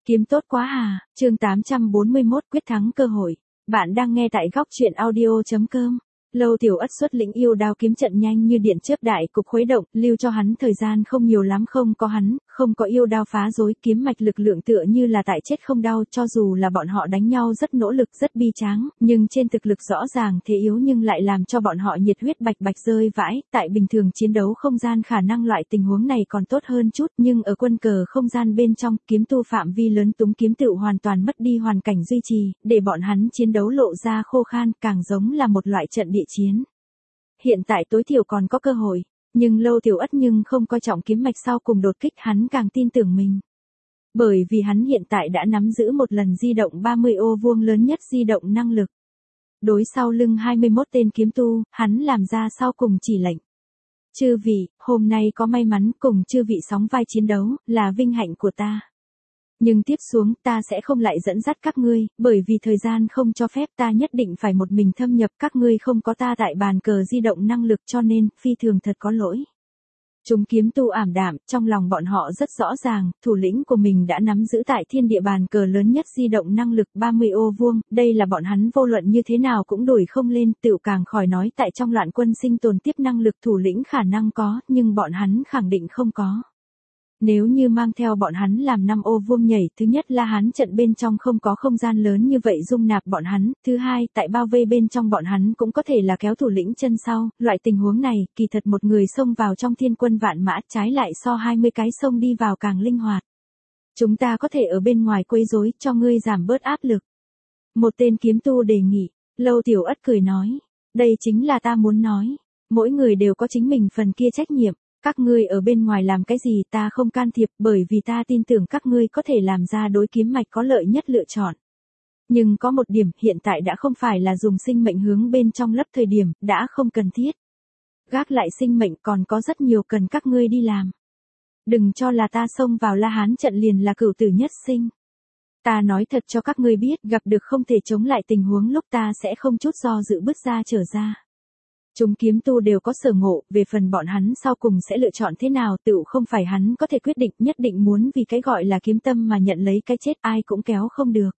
Kiếm tốt quá à, chương 841 quyết thắng cơ hội. Bạn đang nghe tại góc truyện audio.com. Lâu Tiểu Ất xuất lĩnh yêu đao kiếm trận nhanh như điện chớp đại cục khuấy động, lưu cho hắn thời gian không nhiều lắm, không có hắn, không có yêu đao phá rối, kiếm mạch lực lượng tựa như là tại chết không đau, cho dù là bọn họ đánh nhau rất nỗ lực, rất bi tráng, nhưng trên thực lực rõ ràng thế yếu nhưng lại làm cho bọn họ nhiệt huyết bạch bạch rơi vãi, tại bình thường chiến đấu không gian khả năng loại tình huống này còn tốt hơn chút, nhưng ở quân cờ không gian bên trong, kiếm tu phạm vi lớn túng kiếm tự hoàn toàn mất đi hoàn cảnh duy trì, để bọn hắn chiến đấu lộ ra khô khan, càng giống là một loại trận địa chiến. Hiện tại tối thiểu còn có cơ hội, nhưng Lâu Tiểu Ất nhưng không coi trọng kiếm mạch sau cùng đột kích, hắn càng tin tưởng mình. Bởi vì hắn hiện tại đã nắm giữ một lần di động 30 ô vuông lớn nhất di động năng lực. Đối sau lưng 21 tên kiếm tu, hắn làm ra sau cùng chỉ lệnh. Chư vị, hôm nay có may mắn cùng chư vị sóng vai chiến đấu, là vinh hạnh của ta. Nhưng tiếp xuống ta sẽ không lại dẫn dắt các ngươi, bởi vì thời gian không cho phép, ta nhất định phải một mình thâm nhập, các ngươi không có ta tại bàn cờ di động năng lực, cho nên, phi thường thật có lỗi. Chúng kiếm tu ảm đạm, trong lòng bọn họ rất rõ ràng, thủ lĩnh của mình đã nắm giữ tại thiên địa bàn cờ lớn nhất di động năng lực 30 ô vuông, đây là bọn hắn vô luận như thế nào cũng đổi không lên, tựu càng khỏi nói tại trong loạn quân sinh tồn tiếp năng lực thủ lĩnh khả năng có, nhưng bọn hắn khẳng định không có. Nếu như mang theo bọn hắn làm 5 ô vuông nhảy, thứ nhất là hắn trận bên trong không có không gian lớn như vậy dung nạp bọn hắn, thứ hai, tại bao vây bên trong bọn hắn cũng có thể là kéo thủ lĩnh chân sau, loại tình huống này, kỳ thật một người xông vào trong thiên quân vạn mã, trái lại so 20 cái xông đi vào càng linh hoạt. Chúng ta có thể ở bên ngoài quấy rối, cho ngươi giảm bớt áp lực. Một tên kiếm tu đề nghị, Lâu Tiểu Ất cười nói, đây chính là ta muốn nói, mỗi người đều có chính mình phần kia trách nhiệm. Các ngươi ở bên ngoài làm cái gì ta không can thiệp, bởi vì ta tin tưởng các ngươi có thể làm ra đối kiếm mạch có lợi nhất lựa chọn. Nhưng có một điểm, hiện tại đã không phải là dùng sinh mệnh hướng bên trong lấp thời điểm, đã không cần thiết. Gác lại sinh mệnh còn có rất nhiều cần các ngươi đi làm. Đừng cho là ta xông vào La Hán trận liền là cửu tử nhất sinh. Ta nói thật cho các ngươi biết, gặp được không thể chống lại tình huống lúc ta sẽ không chút do dự bước ra trở ra. Chúng kiếm tu đều có sở ngộ, về phần bọn hắn sau cùng sẽ lựa chọn thế nào tựu không phải hắn có thể quyết định, nhất định muốn vì cái gọi là kiếm tâm mà nhận lấy cái chết, ai cũng kéo không được.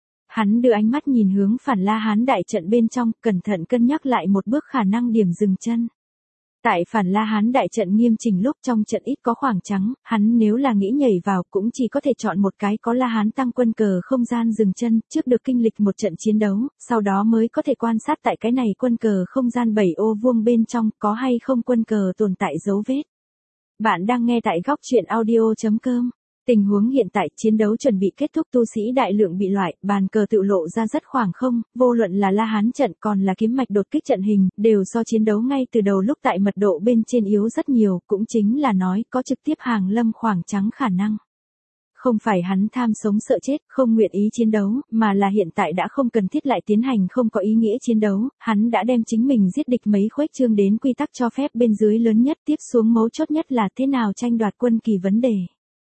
Hắn đưa ánh mắt nhìn hướng Phản La Hán đại trận bên trong, cẩn thận cân nhắc lại một bước khả năng điểm dừng chân. Tại Phản La Hán đại trận nghiêm chỉnh lúc trong trận ít có khoảng trắng, hắn nếu là nghĩ nhảy vào cũng chỉ có thể chọn một cái có La Hán tăng quân cờ không gian dừng chân, trước được kinh lịch một trận chiến đấu, sau đó mới có thể quan sát tại cái này quân cờ không gian 7 ô vuông bên trong có hay không quân cờ tồn tại dấu vết. Bạn đang nghe tại góc truyện audio.com. Tình huống hiện tại, chiến đấu chuẩn bị kết thúc, tu sĩ đại lượng bị loại, bàn cờ tự lộ ra rất khoảng không, vô luận là La Hán trận còn là kiếm mạch đột kích trận hình, đều so chiến đấu ngay từ đầu lúc tại mật độ bên trên yếu rất nhiều, cũng chính là nói, có trực tiếp hàng lâm khoảng trắng khả năng. Không phải hắn tham sống sợ chết, không nguyện ý chiến đấu, mà là hiện tại đã không cần thiết lại tiến hành không có ý nghĩa chiến đấu, hắn đã đem chính mình giết địch mấy khuếch trương đến quy tắc cho phép bên dưới lớn nhất, tiếp xuống mấu chốt nhất là thế nào tranh đoạt quân kỳ vấn đề.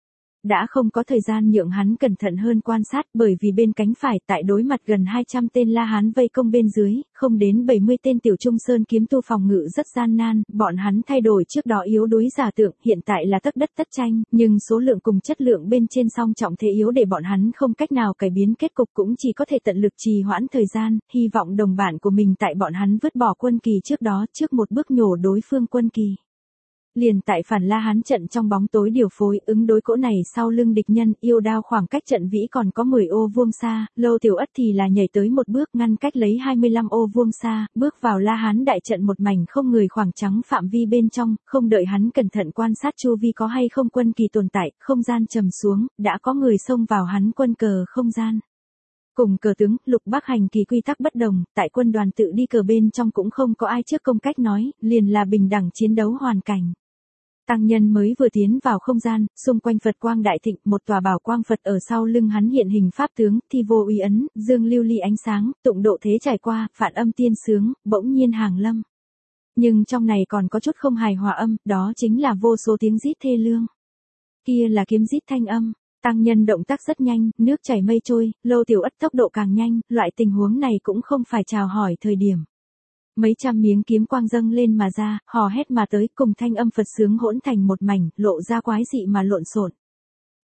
Đã không có thời gian nhượng hắn cẩn thận hơn quan sát, bởi vì bên cánh phải tại đối mặt gần 200 tên La Hán vây công bên dưới, không đến 70 tên tiểu trung sơn kiếm tu phòng ngự rất gian nan, bọn hắn thay đổi trước đó yếu đuối giả tượng, hiện tại là tất đất tất tranh, nhưng số lượng cùng chất lượng bên trên song trọng thế yếu để bọn hắn không cách nào cải biến kết cục, cũng chỉ có thể tận lực trì hoãn thời gian, hy vọng đồng bạn của mình tại bọn hắn vứt bỏ quân kỳ trước đó, trước một bước nhổ đối phương quân kỳ. Liền tại Phản La Hán trận trong bóng tối điều phối ứng đối cỗ này sau lưng địch nhân, yêu đao khoảng cách trận vĩ còn có 10 ô vuông xa, Lâu Tiểu Ất thì là nhảy tới một bước ngăn cách lấy 25 ô vuông xa, bước vào La Hán đại trận một mảnh không người khoảng trắng phạm vi bên trong, không đợi hắn cẩn thận quan sát chu vi có hay không quân kỳ tồn tại, không gian trầm xuống, đã có người xông vào hắn quân cờ không gian. Cùng cờ tướng, lục bắc hành kỳ quy tắc bất đồng, tại quân đoàn tự đi cờ bên trong cũng không có ai trước công cách nói, liền là bình đẳng chiến đấu hoàn cảnh. Tăng nhân mới vừa tiến vào không gian, xung quanh Phật quang đại thịnh, một tòa bảo quang Phật ở sau lưng hắn hiện hình pháp tướng, thi vô uy ấn, dương lưu ly ánh sáng, tụng độ thế trải qua, phản âm tiên sướng, bỗng nhiên hàng lâm. Nhưng trong này còn có chút không hài hòa âm, đó chính là vô số tiếng rít thê lương. Kia là kiếm rít thanh âm. Tăng nhân động tác rất nhanh, nước chảy mây trôi, Lâu Tiểu Ất tốc độ càng nhanh, loại tình huống này cũng không phải chào hỏi thời điểm. Mấy trăm miếng kiếm quang dâng lên mà ra, hò hét mà tới, cùng thanh âm Phật sướng hỗn thành một mảnh, lộ ra quái dị mà lộn xộn.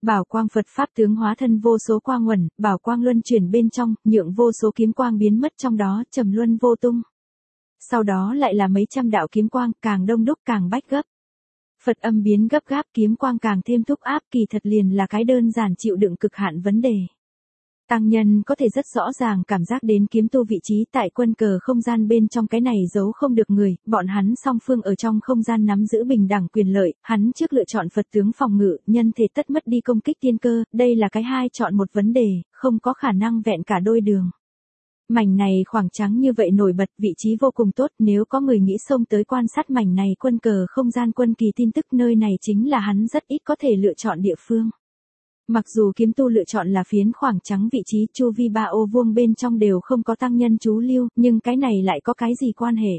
Bảo quang Phật Pháp tướng hóa thân vô số quang uẩn, bảo quang luân chuyển bên trong, nhượng vô số kiếm quang biến mất trong đó, trầm luân vô tung. Sau đó lại là mấy trăm đạo kiếm quang, càng đông đúc càng bách gấp. Phật âm biến gấp gáp, kiếm quang càng thêm thúc áp, kỳ thật liền là cái đơn giản chịu đựng cực hạn vấn đề. Tăng nhân có thể rất rõ ràng cảm giác đến kiếm tu vị trí tại quân cờ không gian bên trong, cái này giấu không được người, bọn hắn song phương ở trong không gian nắm giữ bình đẳng quyền lợi, hắn trước lựa chọn Phật tướng phòng ngự, nhân thể tất mất đi công kích tiên cơ, đây là cái hai chọn một vấn đề, không có khả năng vẹn cả đôi đường. Mảnh này khoảng trắng như vậy nổi bật, vị trí vô cùng tốt, nếu có người nghĩ xông tới quan sát mảnh này quân cờ không gian quân kỳ tin tức, nơi này chính là hắn rất ít có thể lựa chọn địa phương. Mặc dù kiếm tu lựa chọn là phiến khoảng trắng vị trí chu vi 3 ô vuông bên trong đều không có tăng nhân trú lưu, nhưng cái này lại có cái gì quan hệ?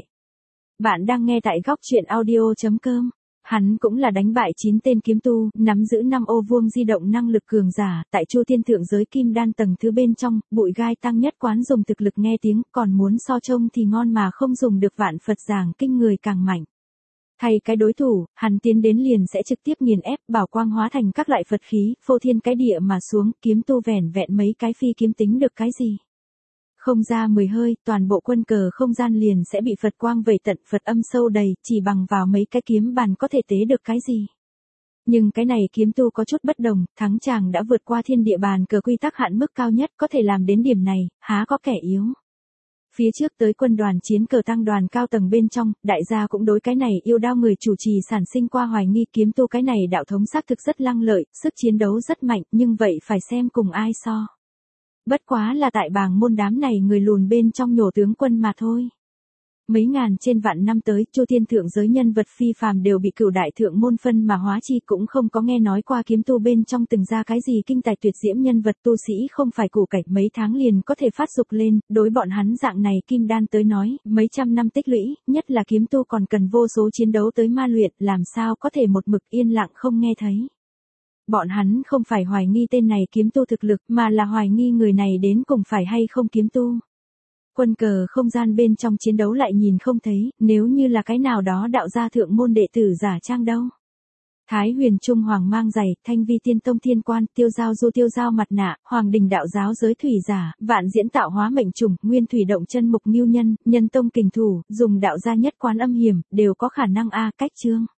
Bạn đang nghe tại góc truyện audio.com. Hắn cũng là đánh bại 9 tên kiếm tu, nắm giữ 5 ô vuông di động năng lực cường giả, tại Chu Thiên thượng giới kim đan tầng thứ bên trong, bụi gai tăng nhất quán dùng thực lực nghe tiếng, còn muốn so trông thì ngon mà không dùng được vạn Phật giảng kinh người càng mạnh. Thay cái đối thủ, hắn tiến đến liền sẽ trực tiếp nghiền ép, bảo quang hóa thành các loại Phật khí, phô thiên cái địa mà xuống, kiếm tu vẻn vẹn mấy cái phi kiếm tính được cái gì. Không ra 10 hơi, toàn bộ quân cờ không gian liền sẽ bị Phật quang vẩy tận, Phật âm sâu đầy, chỉ bằng vào mấy cái kiếm bàn có thể tế được cái gì. Nhưng cái này kiếm tu có chút bất đồng, thắng chàng đã vượt qua thiên địa bàn cờ quy tắc hạn mức cao nhất, có thể làm đến điểm này, há có kẻ yếu. Phía trước tới quân đoàn chiến cờ tăng đoàn cao tầng bên trong, đại gia cũng đối cái này yêu đao người chủ trì sản sinh qua hoài nghi, kiếm tu cái này đạo thống xác thực rất lăng lợi, sức chiến đấu rất mạnh, nhưng vậy phải xem cùng ai so. Bất quá là tại bảng môn đám này người lùn bên trong nhổ tướng quân mà thôi. Mấy ngàn trên vạn năm tới, Chu Thiên thượng giới nhân vật phi phàm đều bị cửu đại thượng môn phân mà hóa chi, cũng không có nghe nói qua kiếm tu bên trong từng ra cái gì kinh tài tuyệt diễm nhân vật, tu sĩ không phải củ cải mấy tháng liền có thể phát dục lên, đối bọn hắn dạng này kim đan tới nói, mấy trăm năm tích lũy, nhất là kiếm tu còn cần vô số chiến đấu tới ma luyện, làm sao có thể một mực yên lặng không nghe thấy. Bọn hắn không phải hoài nghi tên này kiếm tu thực lực, mà là hoài nghi người này đến cùng phải hay không kiếm tu. Quân cờ không gian bên trong chiến đấu lại nhìn không thấy, nếu như là cái nào đó đạo gia thượng môn đệ tử giả trang đâu. Thái Huyền Trung Hoàng mang giày, Thanh Vi Tiên Tông thiên quan, Tiêu Giao Du Tiêu Giao mặt nạ, Hoàng Đình đạo giáo giới thủy giả, Vạn Diễn tạo hóa mệnh trùng, Nguyên Thủy động chân mục nghiêu nhân, Nhân Tông kình thủ, dùng đạo gia nhất quán âm hiểm, đều có khả năng cách chương.